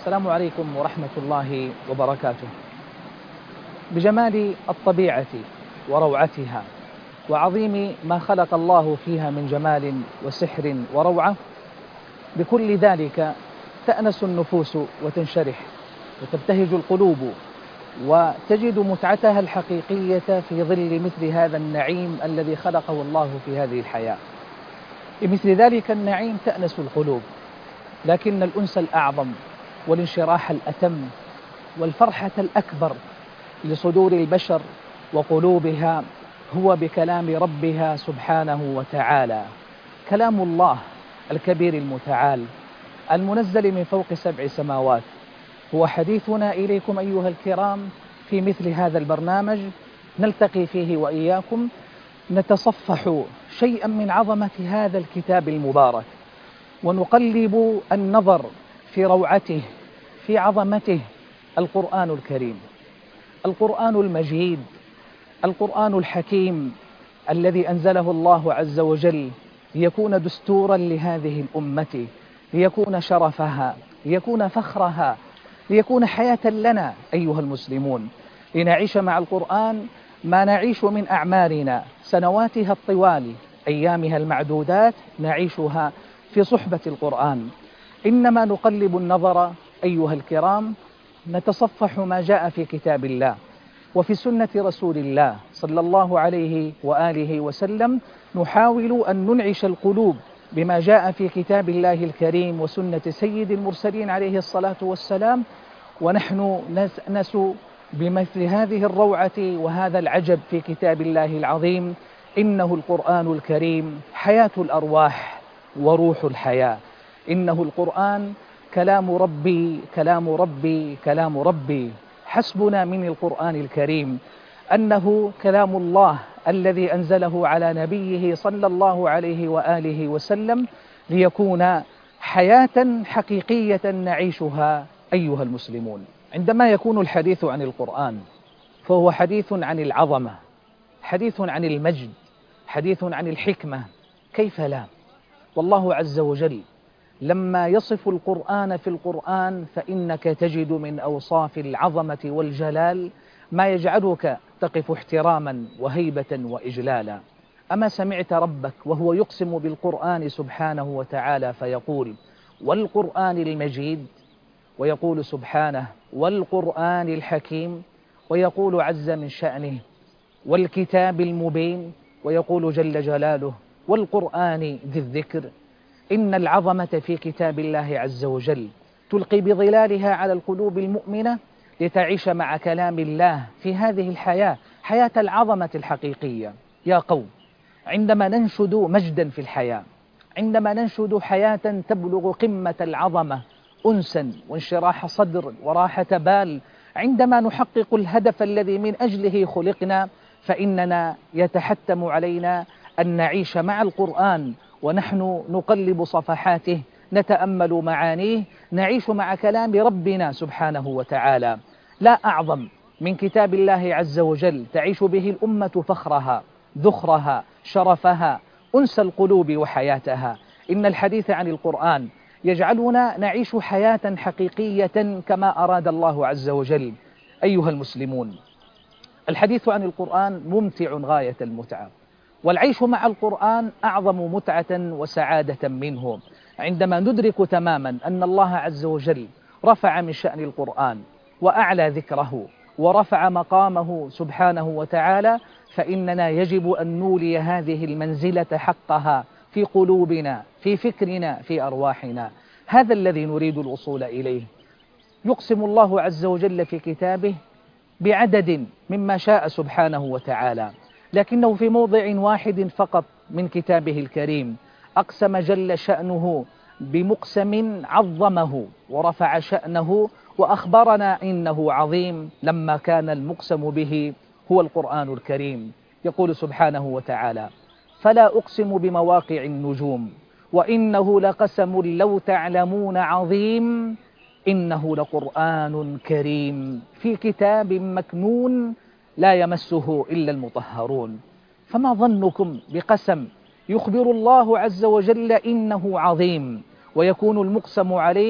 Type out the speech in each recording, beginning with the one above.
السلام عليكم ورحمة الله وبركاته. بجمال الطبيعة وروعتها وعظيم ما خلق الله فيها من جمال وسحر وروعة، بكل ذلك تأنس النفوس وتنشرح وتبتهج القلوب وتجد متعتها الحقيقية في ظل مثل هذا النعيم الذي خلقه الله في هذه الحياة. بمثل ذلك النعيم تأنس القلوب، لكن الأنس الأعظم والانشراح الأتم والفرحة الأكبر لصدور البشر وقلوبها هو بكلام ربها سبحانه وتعالى، كلام الله الكبير المتعال المنزل من فوق 7 سماوات. هو حديثنا إليكم أيها الكرام في مثل هذا البرنامج، نلتقي فيه وإياكم نتصفح شيئا من عظمة هذا الكتاب المبارك، ونقلب النظر في روعته في عظمته. القرآن الكريم، القرآن المجيد، القرآن الحكيم الذي أنزله الله عز وجل ليكون دستورا لهذه الأمة، ليكون شرفها، ليكون فخرها، ليكون حياة لنا أيها المسلمون، لنعيش مع القرآن ما نعيش من أعمارنا، سنواتها الطوال، أيامها المعدودات نعيشها في صحبة القرآن. إنما نقلب النظر أيها الكرام، نتصفح ما جاء في كتاب الله وفي سنة رسول الله صلى الله عليه وآله وسلم، نحاول أن ننعش القلوب بما جاء في كتاب الله الكريم وسنة سيد المرسلين عليه الصلاة والسلام، ونحن نأنس بمثل هذه الروعة وهذا العجب في كتاب الله العظيم. إنه القرآن الكريم حياة الأرواح وروح الحياة. إنه القرآن كلام ربي كلام ربي كلام ربي. حسبنا من القرآن الكريم أنه كلام الله الذي أنزله على نبيه صلى الله عليه وآله وسلم ليكون حياة حقيقية نعيشها أيها المسلمون. عندما يكون الحديث عن القرآن فهو حديث عن العظمة، حديث عن المجد، حديث عن الحكمة، كيف لا؟ والله عز وجل لما يصف القرآن في القرآن فإنك تجد من أوصاف العظمة والجلال ما يجعلك تقف احتراما وهيبة وإجلالا. أما سمعت ربك وهو يقسم بالقرآن سبحانه وتعالى فيقول والقرآن المجيد، ويقول سبحانه والقرآن الحكيم، ويقول عز من شأنه والكتاب المبين، ويقول جل جلاله والقرآن ذي الذكر. إن العظمة في كتاب الله عز وجل تلقي بظلالها على القلوب المؤمنة لتعيش مع كلام الله في هذه الحياة، حياة العظمة الحقيقية. يا قوم، عندما ننشد مجدا في الحياة، عندما ننشد حياة تبلغ قمة العظمة أنسا وانشراح صدر وراحة بال، عندما نحقق الهدف الذي من أجله خلقنا، فإننا يتحتم علينا أن نعيش مع القرآن ونحن نقلب صفحاته، نتأمل معانيه، نعيش مع كلام ربنا سبحانه وتعالى. لا أعظم من كتاب الله عز وجل تعيش به الأمة فخرها، ذخرها، شرفها، أنس القلوب وحياتها. إن الحديث عن القرآن يجعلنا نعيش حياة حقيقية كما أراد الله عز وجل. أيها المسلمون، الحديث عن القرآن ممتع غاية المتعة، والعيش مع القرآن أعظم متعة وسعادة منه، عندما ندرك تماما أن الله عز وجل رفع من شأن القرآن وأعلى ذكره ورفع مقامه سبحانه وتعالى، فإننا يجب أن نولي هذه المنزلة حقها في قلوبنا، في فكرنا، في أرواحنا. هذا الذي نريد الوصول إليه. يقسم الله عز وجل في كتابه بعدد مما شاء سبحانه وتعالى، لكنه في موضع واحد فقط من كتابه الكريم أقسم جل شأنه بمقسم عظمه ورفع شأنه وأخبرنا إنه عظيم لما كان المقسم به هو القرآن الكريم. يقول سبحانه وتعالى فلا أقسم بمواقع النجوم وإنه لقسم لو تعلمون عظيم إنه لقرآن كريم في كتاب مكنون لا يمسه إلا المطهرون. فما ظنكم بقسم يخبر الله عز وجل إنه عظيم ويكون المقسم عليه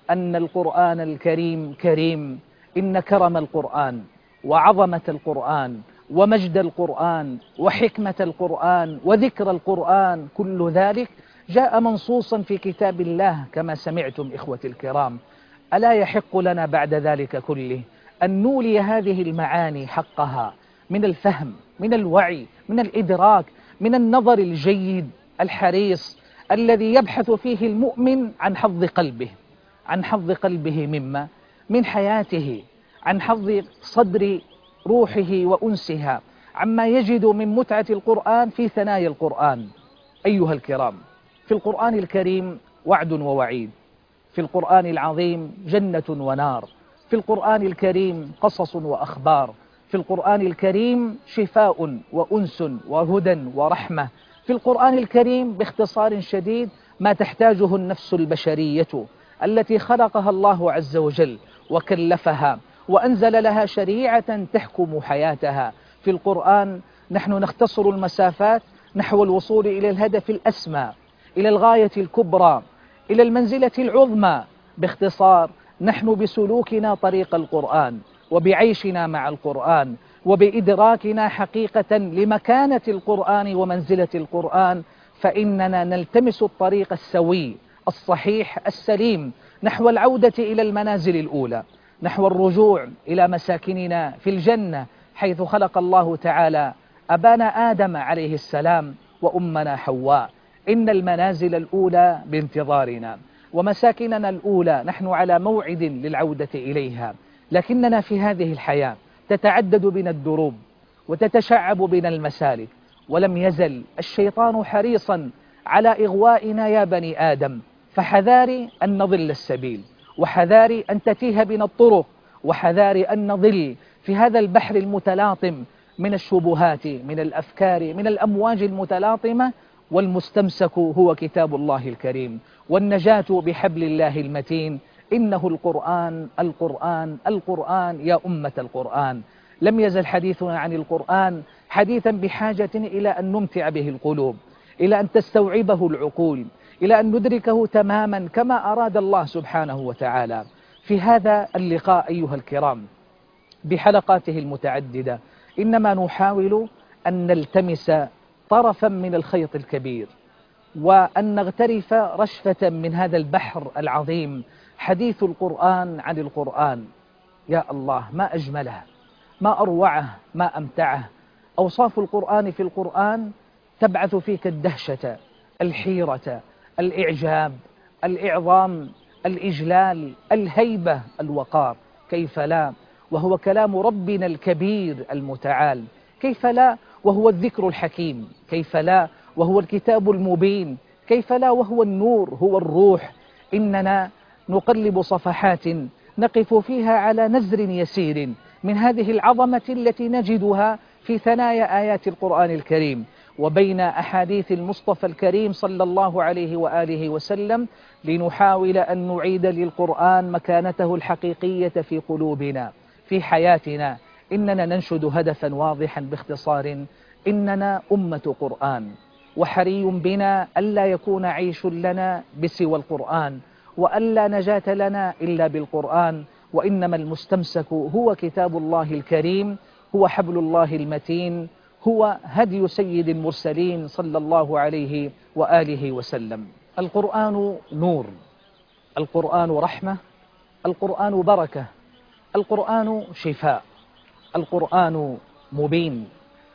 أن القرآن الكريم كريم. إن كرم القرآن وعظمة القرآن ومجد القرآن وحكمة القرآن وذكر القرآن كل ذلك جاء منصوصا في كتاب الله كما سمعتم إخوتي الكرام. ألا يحق لنا بعد ذلك كله أن نولي هذه المعاني حقها من الفهم، من الوعي، من الإدراك، من النظر الجيد الحريص الذي يبحث فيه المؤمن عن حظ قلبه، عن حظ قلبه مما من حياته، عن حظ صدر روحه وأنسها، عما يجد من متعة القرآن في ثنايا القرآن. أيها الكرام، في القرآن الكريم وعد ووعيد، في القرآن العظيم جنة ونار، في القرآن الكريم قصص وأخبار، في القرآن الكريم شفاء وأنس وهدى ورحمة، في القرآن الكريم باختصار شديد ما تحتاجه النفس البشرية التي خلقها الله عز وجل وكلفها وأنزل لها شريعة تحكم حياتها. في القرآن نحن نختصر المسافات نحو الوصول إلى الهدف الأسمى، إلى الغاية الكبرى، إلى المنزلة العظمى. باختصار نحن بسلوكنا طريق القرآن وبعيشنا مع القرآن وبإدراكنا حقيقة لمكانة القرآن ومنزلة القرآن فإننا نلتمس الطريق السوي الصحيح السليم نحو العودة إلى المنازل الأولى، نحو الرجوع إلى مساكننا في الجنة حيث خلق الله تعالى أبانا آدم عليه السلام وأمنا حواء. إن المنازل الأولى بانتظارنا ومساكننا الأولى نحن على موعد للعودة إليها، لكننا في هذه الحياة تتعدد بنا الدروب وتتشعب بنا المسالك، ولم يزل الشيطان حريصا على إغوائنا يا بني آدم، فحذاري أن نضل السبيل، وحذاري أن تتيه بنا الطرق، وحذاري أن نضل في هذا البحر المتلاطم من الشبهات، من الأفكار، من الأمواج المتلاطمة. والمستمسك هو كتاب الله الكريم، والنجاة بحبل الله المتين. إنه القرآن القرآن القرآن يا أمة القرآن. لم يزل حديثنا عن القرآن حديثا بحاجة إلى أن نمتع به القلوب، إلى أن تستوعبه العقول، إلى أن ندركه تماما كما أراد الله سبحانه وتعالى. في هذا اللقاء أيها الكرام بحلقاته المتعددة إنما نحاول أن نلتمس طرفا من الخيط الكبير وأن نغترف رشفة من هذا البحر العظيم. حديث القرآن عن القرآن، يا الله ما أجمله، ما أروعه، ما أمتعه. أوصاف القرآن في القرآن تبعث فيك الدهشة، الحيرة، الإعجاب، الإعظام، الإجلال، الهيبة، الوقار. كيف لا وهو كلام ربنا الكبير المتعال؟ كيف لا وهو الذكر الحكيم؟ كيف لا وهو الكتاب المبين؟ كيف لا وهو النور، هو الروح؟ إننا نقلب صفحات نقف فيها على نزر يسير من هذه العظمة التي نجدها في ثنايا آيات القرآن الكريم وبين أحاديث المصطفى الكريم صلى الله عليه وآله وسلم، لنحاول أن نعيد للقرآن مكانته الحقيقية في قلوبنا، في حياتنا. إننا ننشد هدفا واضحا باختصار: إننا أمة قرآن، وحري بنا ألا يكون عيش لنا بسوى القرآن، وألا نجاة لنا إلا بالقرآن، وإنما المستمسك هو كتاب الله الكريم، هو حبل الله المتين، هو هدي سيد المرسلين صلى الله عليه وآله وسلم. القرآن نور، القرآن رحمة، القرآن بركة، القرآن شفاء، القرآن مبين،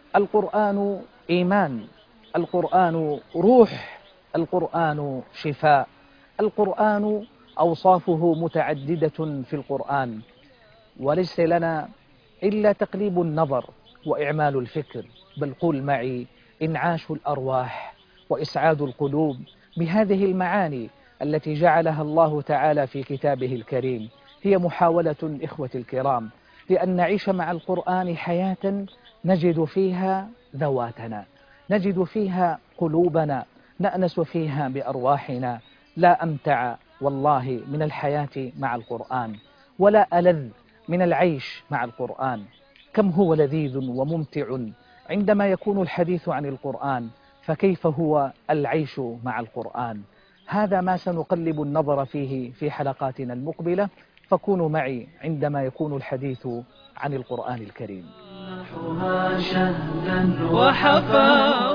القرآن إيمان، القرآن روح، القرآن شفاء، القرآن أوصافه متعددة في القرآن، وليس لنا إلا تقليب النظر وإعمال الفكر، بل قل معي: إنعاش الأرواح وإسعاد القلوب بهذه المعاني التي جعلها الله تعالى في كتابه الكريم. هي محاولة إخوتي الكرام لأن نعيش مع القرآن حياة نجد فيها ذواتنا، نجد فيها قلوبنا، نأنس فيها بأرواحنا. لا أمتع والله من الحياة مع القرآن، ولا ألذ من العيش مع القرآن. كم هو لذيذ وممتع عندما يكون الحديث عن القرآن، فكيف هو العيش مع القرآن؟ هذا ما سنقلب النظر فيه في حلقاتنا المقبلة، فكونوا معي عندما يكون الحديث عن القرآن الكريم. وحفا